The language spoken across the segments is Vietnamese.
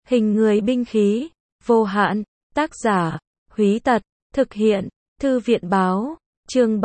Hình người binh khí, vô hạn, tác giả, Húy Tật, thực hiện, Thư viện báo, chương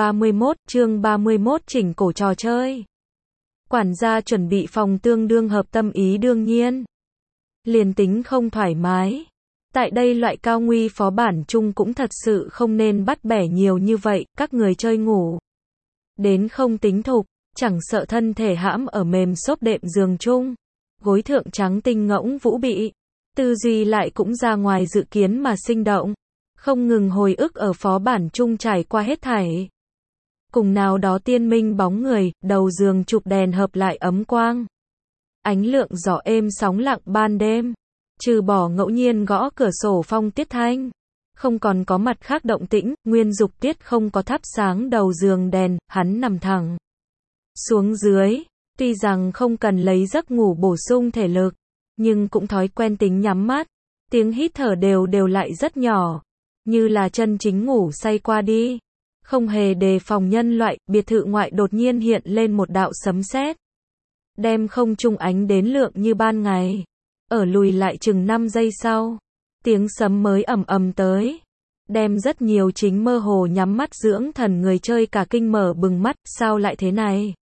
31 chỉnh cổ trò chơi. Quản gia chuẩn bị phòng tương đương hợp tâm ý đương nhiên. Liền tính không thoải mái. Tại đây loại cao nguy phó bản chung cũng thật sự không nên bắt bẻ nhiều như vậy, các người chơi ngủ. Đến không tính thục, chẳng sợ thân thể hãm ở mềm xốp đệm giường chung. Gối thượng trắng tinh ngỗng vũ bị. Tư duy lại cũng ra ngoài dự kiến mà sinh động. Không ngừng hồi ức ở phó bản chung trải qua hết thảy. Cùng nào đó tiên minh bóng người, đầu giường chụp đèn hợp lại ấm quang. Ánh lượng gió êm sóng lặng ban đêm. Trừ bỏ ngẫu nhiên gõ cửa sổ phong tiết thanh. Không còn có mặt khác động tĩnh, Nguyên Dục Tiết không có thắp sáng đầu giường đèn, hắn nằm thẳng. Xuống dưới, tuy rằng không cần lấy giấc ngủ bổ sung thể lực, nhưng cũng thói quen tính nhắm mắt. Tiếng hít thở đều lại rất nhỏ, như là chân chính ngủ say qua đi. Không hề đề phòng nhân loại, biệt thự ngoại đột nhiên hiện lên một đạo sấm sét. Đem không trung ánh đến lượng như ban ngày. Ở lùi lại chừng 5 giây sau, tiếng sấm mới ầm ầm tới. Đem rất nhiều chính mơ hồ nhắm mắt dưỡng thần người chơi cả kinh mở bừng mắt, sao lại thế này?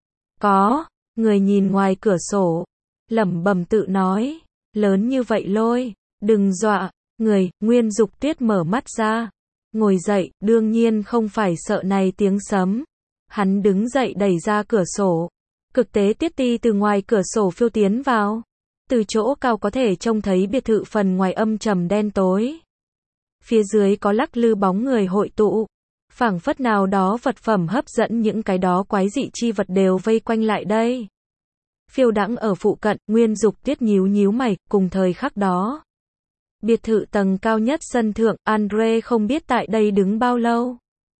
Có, người nhìn ngoài cửa sổ, lẩm bẩm tự nói, lớn như vậy lôi, đừng dọa, người, Nguyên Dục Tiết mở mắt ra, ngồi dậy, đương nhiên không phải sợ này tiếng sấm. Hắn đứng dậy đẩy ra cửa sổ, cực tế tiết ti từ ngoài cửa sổ phiêu tiến vào. Từ chỗ cao có thể trông thấy biệt thự phần ngoài âm trầm đen tối. Phía dưới có lắc lư bóng người hội tụ. Phảng phất nào đó vật phẩm hấp dẫn những cái đó quái dị chi vật đều vây quanh lại đây. Phiêu đãng ở phụ cận, Nguyên Dục Tiết nhíu mày, cùng thời khắc đó. Biệt thự tầng cao nhất sân thượng, Andre không biết tại đây đứng bao lâu.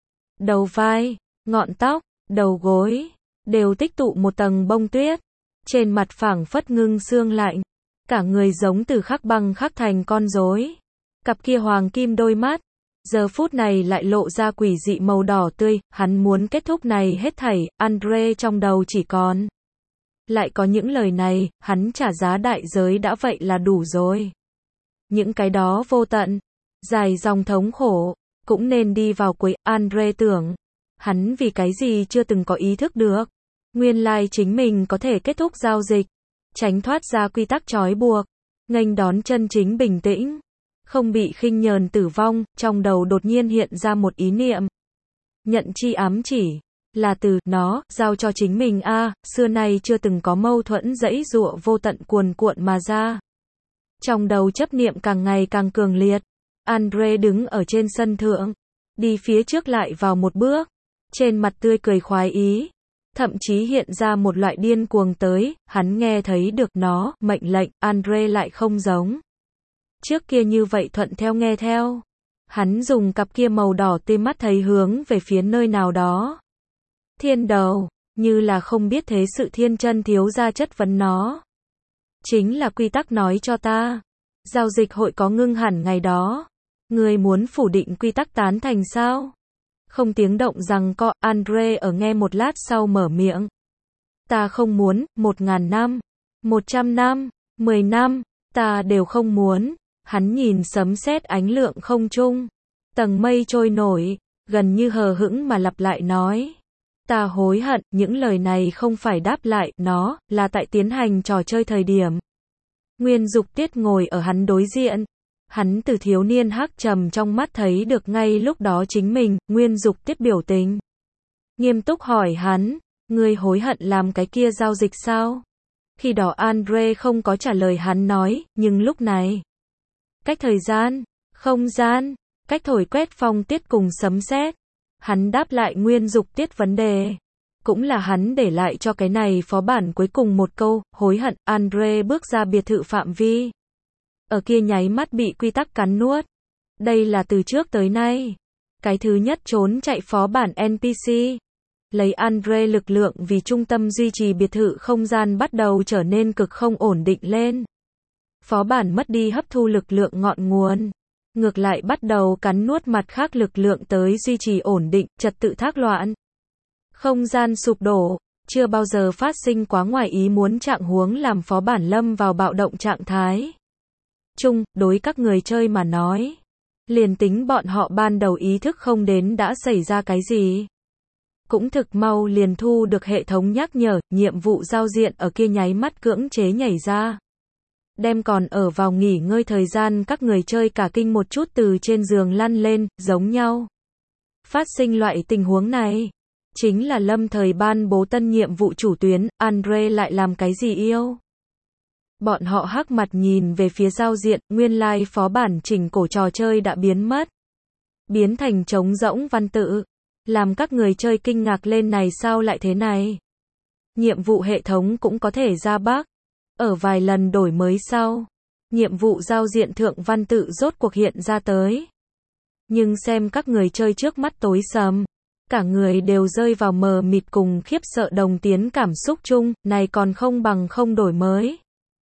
Đầu vai, ngọn tóc, đầu gối, đều tích tụ một tầng bông tuyết. Trên mặt phảng phất ngưng xương lạnh. Cả người giống từ khắc băng khắc thành con rối. Cặp kia hoàng kim đôi mắt. Giờ phút này lại lộ ra quỷ dị màu đỏ tươi. Hắn muốn kết thúc này hết thảy. Andre trong đầu chỉ còn. Lại có những lời này. Hắn trả giá đại giới đã vậy là đủ rồi. Những cái đó vô tận. Dài dòng thống khổ. Cũng nên đi vào cuối. Andre tưởng. Hắn vì cái gì chưa từng có ý thức được. Nguyên lai chính mình có thể kết thúc giao dịch, tránh thoát ra quy tắc trói buộc, nghênh đón chân chính bình tĩnh, không bị khinh nhờn tử vong. Trong đầu đột nhiên hiện ra một ý niệm. Nhận chi ám chỉ, là từ, nó, giao cho chính mình xưa nay chưa từng có mâu thuẫn dãy dụa vô tận cuồn cuộn mà ra. Trong đầu chấp niệm càng ngày càng cường liệt. Andre đứng ở trên sân thượng, đi phía trước lại vào một bước, trên mặt tươi cười khoái ý. Thậm chí hiện ra một loại điên cuồng tới, hắn nghe thấy được nó, mệnh lệnh, Andre lại không giống. Trước kia như vậy thuận theo nghe theo. Hắn dùng cặp kia màu đỏ tươi mắt thấy hướng về phía nơi nào đó. Thiên đầu, như là không biết thế sự thiên chân thiếu ra chất vấn nó. Chính là quy tắc nói cho ta. Giao dịch hội có ngưng hẳn ngày đó. Người muốn phủ định quy tắc tán thành sao? Không tiếng động rằng co, Andre ở nghe một lát sau mở miệng. Ta không muốn, 1000 năm, 100 năm, 10 năm, ta đều không muốn. Hắn nhìn sấm sét ánh lượng không trung. Tầng mây trôi nổi, gần như hờ hững mà lặp lại nói. Ta hối hận, những lời này không phải đáp lại, nó, là tại tiến hành trò chơi thời điểm. Nguyên Dục Tiết ngồi ở hắn đối diện. Hắn từ thiếu niên hắc trầm trong mắt thấy được ngay lúc đó chính mình. Nguyên Dục Tiết biểu tình nghiêm túc hỏi hắn, ngươi hối hận làm cái kia giao dịch sao? Khi đó Andre không có trả lời hắn nói, nhưng lúc này, cách thời gian, không gian, cách thổi quét phong tiết cùng sấm sét, hắn đáp lại Nguyên Dục Tiết vấn đề. Cũng là hắn để lại cho cái này phó bản cuối cùng một câu, hối hận. Andre bước ra biệt thự phạm vi. Ở kia nháy mắt bị quy tắc cắn nuốt. Đây là từ trước tới nay. Cái thứ nhất trốn chạy phó bản NPC. Lấy Andre lực lượng vì trung tâm duy trì biệt thự không gian bắt đầu trở nên cực không ổn định lên. Phó bản mất đi hấp thu lực lượng ngọn nguồn. Ngược lại bắt đầu cắn nuốt mặt khác lực lượng tới duy trì ổn định, trật tự thác loạn. Không gian sụp đổ. Chưa bao giờ phát sinh quá ngoài ý muốn trạng huống làm phó bản lâm vào bạo động trạng thái. chung, đối các người chơi mà nói. Liền tính bọn họ ban đầu ý thức không đến đã xảy ra cái gì. Cũng thực mau liền thu được hệ thống nhắc nhở, nhiệm vụ giao diện ở kia nháy mắt cưỡng chế nhảy ra. Đem còn ở vào nghỉ ngơi thời gian các người chơi cả kinh một chút từ trên giường lăn lên, giống nhau. Phát sinh loại tình huống này. Chính là lâm thời ban bố tân nhiệm vụ chủ tuyến, Andre lại làm cái gì yêu? Bọn họ hắc mặt nhìn về phía giao diện, nguyên lai phó bản chỉnh cổ trò chơi đã biến mất. Biến thành trống rỗng văn tự. Làm các người chơi kinh ngạc lên này sao lại thế này? Nhiệm vụ hệ thống cũng có thể ra bug. Ở vài lần đổi mới sau, nhiệm vụ giao diện thượng văn tự rốt cuộc hiện ra tới. Nhưng xem các người chơi trước mắt tối sầm. Cả người đều rơi vào mờ mịt cùng khiếp sợ đồng tiến cảm xúc chung, này còn không bằng không đổi mới.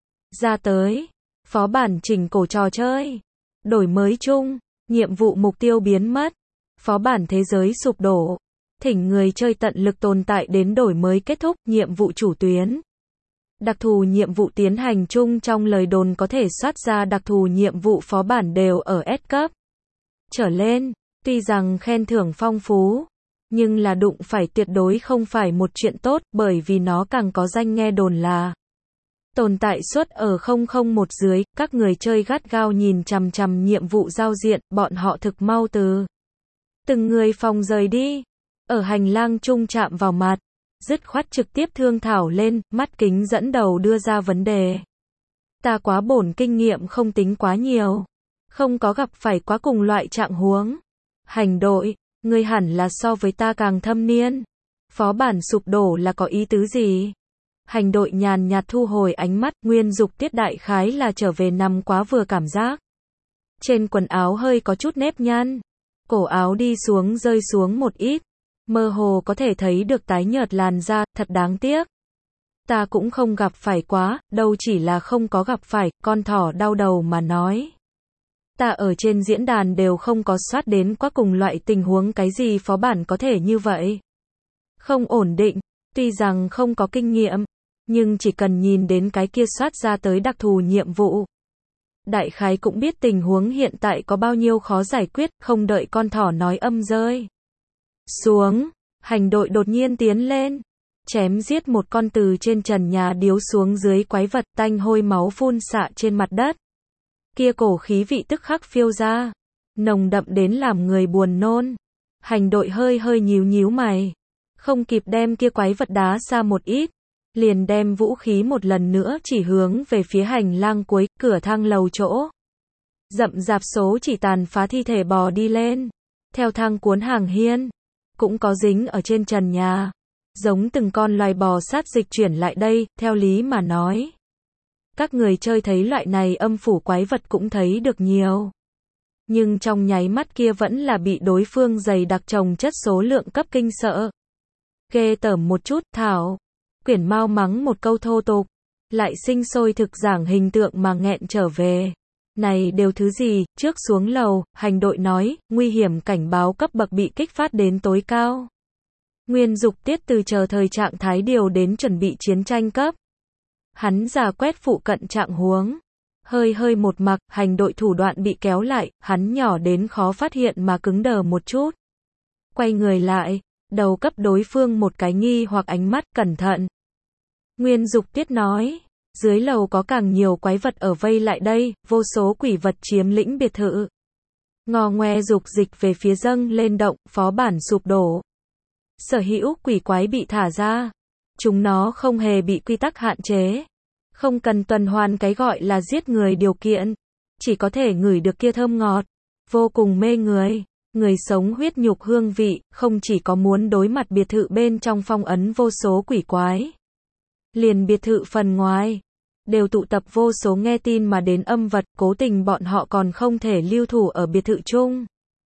Ra tới, phó bản chỉnh cổ trò chơi, đổi mới chung, nhiệm vụ mục tiêu biến mất, phó bản thế giới sụp đổ, thỉnh người chơi tận lực tồn tại đến đổi mới kết thúc, nhiệm vụ chủ tuyến. Đặc thù nhiệm vụ tiến hành chung trong lời đồn có thể soát ra đặc thù nhiệm vụ phó bản đều ở S cấp trở lên, tuy rằng khen thưởng phong phú. Nhưng là đụng phải tuyệt đối không phải một chuyện tốt, bởi vì nó càng có danh nghe đồn là tồn tại suất ở 001 dưới, các người chơi gắt gao nhìn chằm chằm nhiệm vụ giao diện, bọn họ thực mau từ từng người phòng rời đi, ở hành lang chung chạm vào mặt, dứt khoát trực tiếp thương thảo lên, mắt kính dẫn đầu đưa ra vấn đề. Ta quá bổn kinh nghiệm không tính quá nhiều, không có gặp phải quá cùng loại trạng huống. Hành đội, ngươi hẳn là so với ta càng thâm niên. Phó bản sụp đổ là có ý tứ gì? Hành đội nhàn nhạt thu hồi ánh mắt, Nguyên Dục Tiết đại khái là trở về nằm quá vừa cảm giác. Trên quần áo hơi có chút nếp nhăn, cổ áo đi xuống rơi xuống một ít, mơ hồ có thể thấy được tái nhợt làn da, thật đáng tiếc. Ta cũng không gặp phải quá, đâu chỉ là không có gặp phải, con thỏ đau đầu mà nói. Ta ở trên diễn đàn đều không có soát đến quá cùng loại tình huống cái gì phó bản có thể như vậy. Không ổn định, tuy rằng không có kinh nghiệm, nhưng chỉ cần nhìn đến cái kia soát ra tới đặc thù nhiệm vụ. Đại khái cũng biết tình huống hiện tại có bao nhiêu khó giải quyết, không đợi con thỏ nói âm rơi xuống, hành đội đột nhiên tiến lên, chém giết một con từ trên trần nhà điếu xuống dưới quái vật, tanh hôi máu phun xạ trên mặt đất. Kia cổ khí vị tức khắc phiêu ra, nồng đậm đến làm người buồn nôn. Hành đội hơi hơi nhíu nhíu mày, không kịp đem kia quái vật đá xa một ít, liền đem vũ khí một lần nữa chỉ hướng về phía hành lang cuối, cửa thang lầu chỗ. Rậm rạp số chỉ tàn phá thi thể bò đi lên, theo thang cuốn hàng hiên, cũng có dính ở trên trần nhà, giống từng con loài bò sát dịch chuyển lại đây, theo lý mà nói. Các người chơi thấy loại này âm phủ quái vật cũng thấy được nhiều. Nhưng trong nháy mắt kia vẫn là bị đối phương dày đặc chồng chất số lượng cấp kinh sợ. Ghê tởm một chút, thảo. Quyển mau mắng một câu thô tục. Lại sinh sôi thực giảng hình tượng mà nghẹn trở về. Này đều thứ gì, trước xuống lầu, hành đội nói, nguy hiểm cảnh báo cấp bậc bị kích phát đến tối cao. Nguyên Dục Tiết từ chờ thời trạng thái điều đến chuẩn bị chiến tranh cấp. Hắn giả quét phụ cận trạng huống. Hơi hơi một mặc, hành đội thủ đoạn bị kéo lại, hắn nhỏ đến khó phát hiện mà cứng đờ một chút. Quay người lại, đầu cấp đối phương một cái nghi hoặc ánh mắt, cẩn thận. Nguyên Dục Tiết nói, dưới lầu có càng nhiều quái vật ở vây lại đây, vô số quỷ vật chiếm lĩnh biệt thự. Ngò ngoe dục dịch về phía dâng lên động, phó bản sụp đổ. Sở hữu quỷ quái bị thả ra. Chúng nó không hề bị quy tắc hạn chế. Không cần tuần hoàn cái gọi là giết người điều kiện. Chỉ có thể ngửi được kia thơm ngọt. Vô cùng mê người. Người sống huyết nhục hương vị, không chỉ có muốn đối mặt biệt thự bên trong phong ấn vô số quỷ quái. Liền biệt thự phần ngoài. Đều tụ tập vô số nghe tin mà đến âm vật, cố tình bọn họ còn không thể lưu thủ ở biệt thự chung.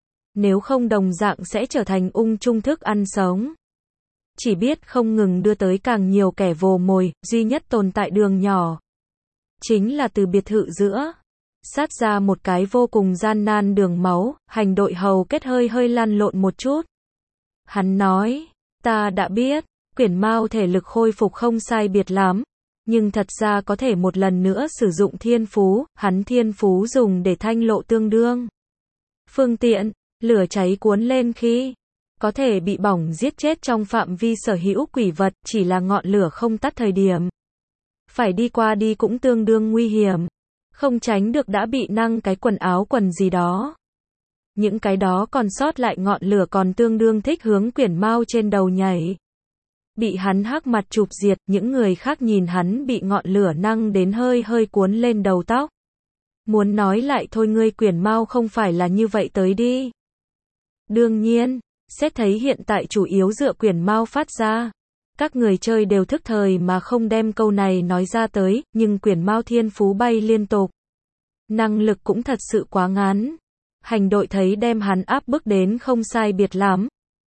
Nếu không đồng dạng sẽ trở thành ung chung thức ăn sống. Chỉ biết không ngừng đưa tới càng nhiều kẻ vồ mồi, duy nhất tồn tại đường nhỏ. Chính là từ biệt thự giữa. Sát ra một cái vô cùng gian nan đường máu, hành đội hầu kết hơi hơi lăn lộn một chút. Hắn nói, ta đã biết, quyển mao thể lực khôi phục không sai biệt lắm. Nhưng thật ra có thể một lần nữa sử dụng thiên phú, hắn thiên phú dùng để thanh lộ tương đương. Phương tiện, lửa cháy cuốn lên khi có thể bị bỏng giết chết trong phạm vi sở hữu quỷ vật, chỉ là ngọn lửa không tắt thời điểm. Phải đi qua đi cũng tương đương nguy hiểm. Không tránh được đã bị năng cái quần áo quần gì đó. Những cái đó còn sót lại ngọn lửa còn tương đương thích hướng quyển mao trên đầu nhảy. Bị hắn hắc mặt chụp diệt, những người khác nhìn hắn bị ngọn lửa năng đến hơi hơi cuốn lên đầu tóc. Muốn nói lại thôi ngươi quyển mao không phải là như vậy tới đi. Đương nhiên, xét thấy hiện tại chủ yếu dựa quyển mao phát ra. Các người chơi đều thức thời mà không đem câu này nói ra tới, nhưng quyển mao thiên phú bay liên tục. Năng lực cũng thật sự quá ngắn. Hành đội thấy đem hắn áp bức đến không sai biệt lắm.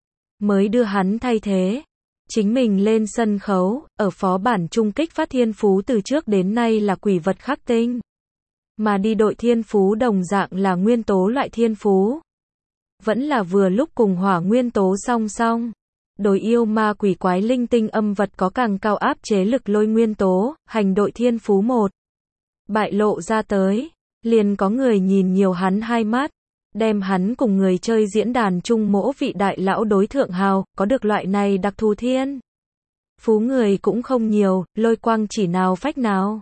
Mới đưa hắn thay thế. Chính mình lên sân khấu, ở phó bản chung kích phát thiên phú từ trước đến nay là quỷ vật khắc tinh. Mà đi đội thiên phú đồng dạng là nguyên tố loại thiên phú. Vẫn là vừa lúc cùng hỏa nguyên tố song song. Đối yêu ma quỷ quái linh tinh âm vật có càng cao áp chế lực lôi nguyên tố, hành đội thiên phú 1. Bại lộ ra tới, liền có người nhìn nhiều hắn hai mắt, đem hắn cùng người chơi diễn đàn chung mỗ vị đại lão đối thượng hào, có được loại này đặc thù thiên. Phú người cũng không nhiều, lôi quang chỉ nào phách nào.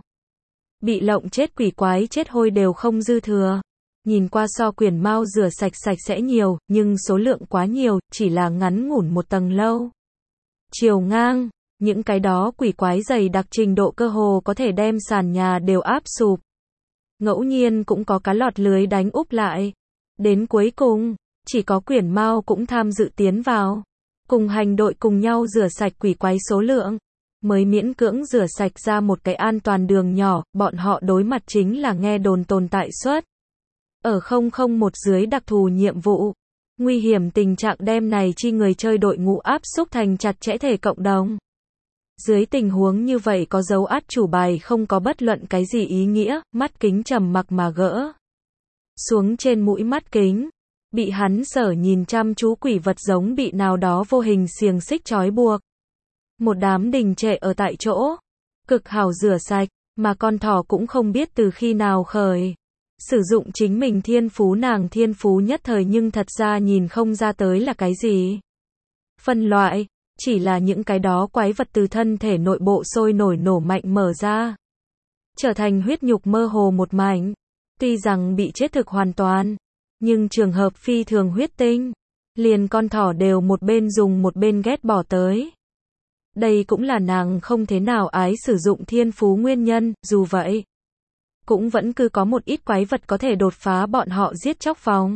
Bị lộng chết quỷ quái chết hôi đều không dư thừa. Nhìn qua so quyển mao rửa sạch sạch sẽ nhiều, nhưng số lượng quá nhiều, chỉ là ngắn ngủn một tầng lâu. Chiều ngang, những cái đó quỷ quái dày đặc trình độ cơ hồ có thể đem sàn nhà đều áp sụp. Ngẫu nhiên cũng có cá lọt lưới đánh úp lại. Đến cuối cùng, chỉ có quyển mao cũng tham dự tiến vào. Cùng hành đội cùng nhau rửa sạch quỷ quái số lượng. Mới miễn cưỡng rửa sạch ra một cái an toàn đường nhỏ, bọn họ đối mặt chính là nghe đồn tồn tại suất. Ở 001 dưới đặc thù nhiệm vụ, nguy hiểm tình trạng đem này chi người chơi đội ngũ áp xúc thành chặt chẽ thể cộng đồng. Dưới tình huống như vậy có dấu át chủ bài không có bất luận cái gì ý nghĩa, mắt kính trầm mặc mà gỡ. Xuống trên mũi mắt kính, bị hắn sở nhìn chăm chú quỷ vật giống bị nào đó vô hình xiềng xích trói buộc. Một đám đình trệ ở tại chỗ, cực hảo rửa sạch, mà con thỏ cũng không biết từ khi nào khởi. Sử dụng chính mình thiên phú nàng thiên phú nhất thời nhưng thật ra nhìn không ra tới là cái gì. Phân loại, chỉ là những cái đó quái vật từ thân thể nội bộ sôi nổi nổ mạnh mở ra. Trở thành huyết nhục mơ hồ một mảnh. Tuy rằng bị chết thực hoàn toàn, nhưng trường hợp phi thường huyết tinh. Liền con thỏ đều một bên dùng một bên ghét bỏ tới. Đây cũng là nàng không thế nào ái sử dụng thiên phú nguyên nhân, dù vậy. Cũng vẫn cứ có một ít quái vật có thể đột phá bọn họ giết chóc phòng.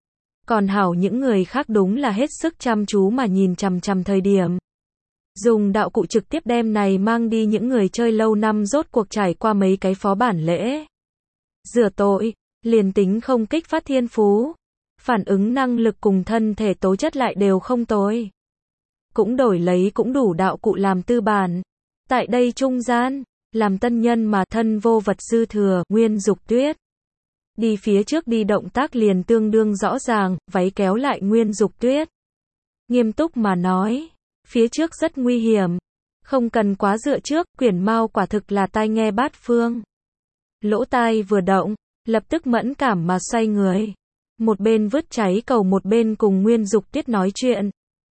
Còn hảo những người khác đúng là hết sức chăm chú mà nhìn chằm chằm thời điểm. Dùng đạo cụ trực tiếp đem này mang đi những người chơi lâu năm rốt cuộc trải qua mấy cái phó bản lễ. Rửa tội, liền tính không kích phát thiên phú. Phản ứng năng lực cùng thân thể tố chất lại đều không tồi. Cũng đổi lấy cũng đủ đạo cụ làm tư bản. Tại đây trung gian, làm tân nhân mà thân vô vật dư thừa, Nguyên Dục Tuyết. Đi phía trước đi động tác liền tương đương rõ ràng, váy kéo lại Nguyên Dục Tuyết. Nghiêm túc mà nói, phía trước rất nguy hiểm. Không cần quá dựa trước, quyển mao quả thực là tai nghe bát phương. Lỗ tai vừa động, lập tức mẫn cảm mà xoay người. Một bên vứt cháy cầu một bên cùng Nguyên Dục Tuyết nói chuyện.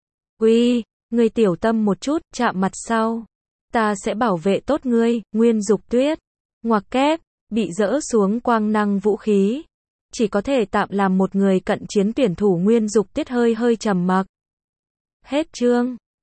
Uy, ngươi tiểu tâm một chút, chạm mặt sau. Ta sẽ bảo vệ tốt ngươi, Nguyên Dục Tuyết. Ngoặc kép, bị dỡ xuống quang năng vũ khí. Chỉ có thể tạm làm một người cận chiến tuyển thủ Nguyên Dục Tuyết hơi hơi trầm mặc. Hết chương.